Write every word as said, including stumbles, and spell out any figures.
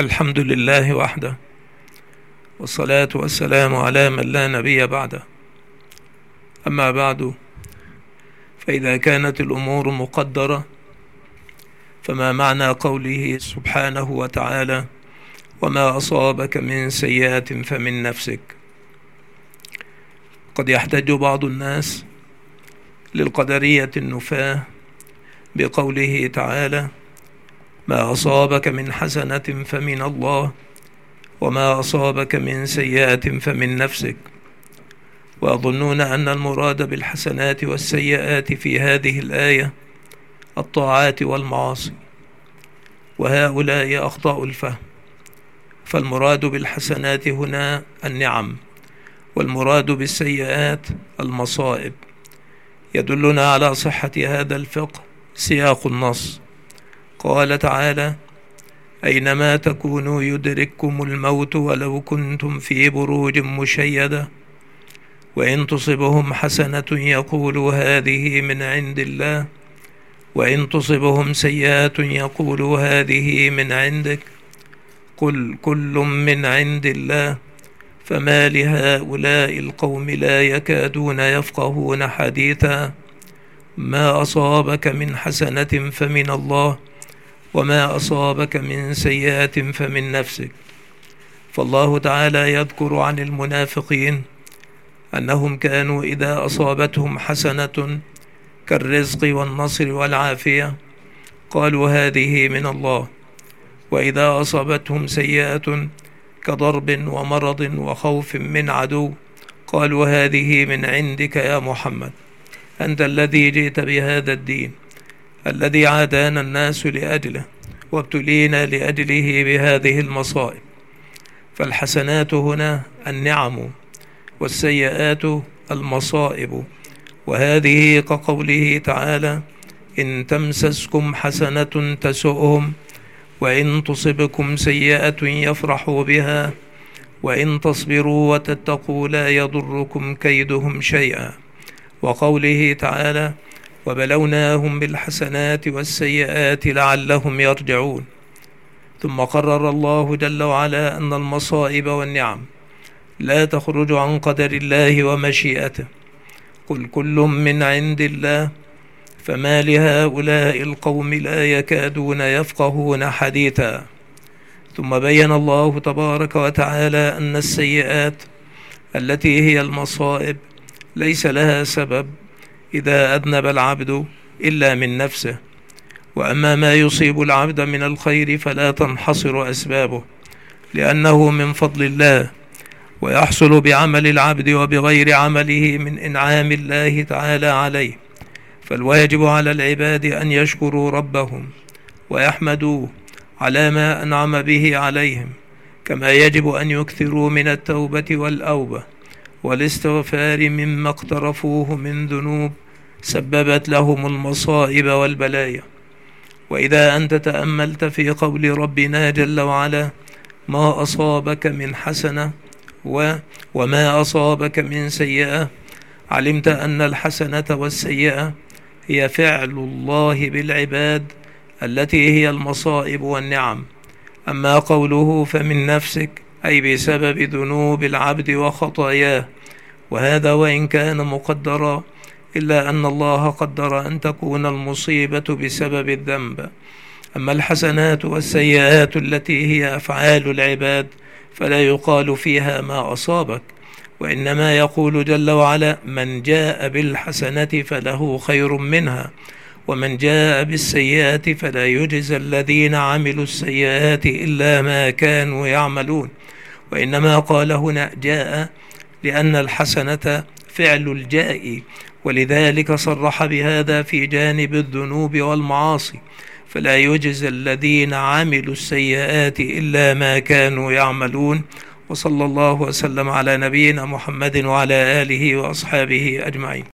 الحمد لله وحده، والصلاة والسلام على من لا نبي بعده. أما بعد، فإذا كانت الأمور مقدرة، فما معنى قوله سبحانه وتعالى: وما أصابك من سيئة فمن نفسك؟ قد يحتج بعض الناس للقدرية النفاة بقوله تعالى: ما أصابك من حسنة فمن الله، وما أصابك من سيئة فمن نفسك، ويظنون أن المراد بالحسنات والسيئات في هذه الآية الطاعات والمعاصي، وهؤلاء أخطأوا الفهم. فالمراد بالحسنات هنا النعم، والمراد بالسيئات المصائب. يدلنا على صحة هذا الفقه سياق النص. قال تعالى: أينما تكونوا يدرككم الموت ولو كنتم في بروج مشيدة وإن تصبهم حسنة يقولوا هذه من عند الله، وإن تصبهم سيئة يقولوا هذه من عندك، قل كل من عند الله فما لهؤلاء القوم لا يكادون يفقهون حديثا. ما أصابك من حسنة فمن الله، وما أصابك من سيئة فمن نفسك. فالله تعالى يذكر عن المنافقين أنهم كانوا إذا أصابتهم حسنة كالرزق والنصر والعافية قالوا هذه من الله، وإذا أصابتهم سيئة كضرب ومرض وخوف من عدو قالوا هذه من عندك يا محمد، أنت الذي جئت بهذا الدين الذي عادانا الناس لأجله وابتلينا لأجله بهذه المصائب. فالحسنات هنا النعم، والسيئات المصائب. وهذه كقوله تعالى: إن تمسسكم حسنة تسؤهم، وإن تصبكم سيئة يفرحوا بها، وإن تصبروا وتتقوا لا يضركم كيدهم شيئا. وقوله تعالى: وبلوناهم بالحسنات والسيئات لعلهم يرجعون. ثم قرر الله جل وعلا أن المصائب والنعم لا تخرج عن قدر الله ومشيئته. قل كل من عند الله فما لهؤلاء القوم لا يكادون يفقهون حديثا. ثم بين الله تبارك وتعالى أن السيئات التي هي المصائب ليس لها سبب إذا أذنب العبد إلا من نفسه، وأما ما يصيب العبد من الخير فلا تنحصر أسبابه، لأنه من فضل الله، ويحصل بعمل العبد وبغير عمله من إنعام الله تعالى عليه. فالواجب على العباد أن يشكروا ربهم ويحمدوه على ما أنعم به عليهم، كما يجب أن يكثروا من التوبة والأوبة والاستغفار مما اقترفوه من ذنوب سببت لهم المصائب والبلايا. وإذا أنت تأملت في قول ربنا جل وعلا: ما أصابك من حسنة و وما أصابك من سيئة، علمت أن الحسنة والسيئة هي فعل الله بالعباد التي هي المصائب والنعم. أما قوله فمن نفسك أي بسبب ذنوب العبد وخطاياه، وهذا وإن كان مقدرا إلا أن الله قدر أن تكون المصيبة بسبب الذنب. أما الحسنات والسيئات التي هي أفعال العباد فلا يقال فيها ما أصابك، وإنما يقول جل وعلا: من جاء بالحسنة فله خير منها، ومن جاء بالسيئات فلا يجزى الذين عملوا السيئات إلا ما كانوا يعملون. وإنما قال هنا جاء لأن الحسنة فعل الجاء، ولذلك صرح بهذا في جانب الذنوب والمعاصي، فلا يجزى الذين عملوا السيئات إلا ما كانوا يعملون. وصلى الله وسلم على نبينا محمد وعلى آله وأصحابه أجمعين.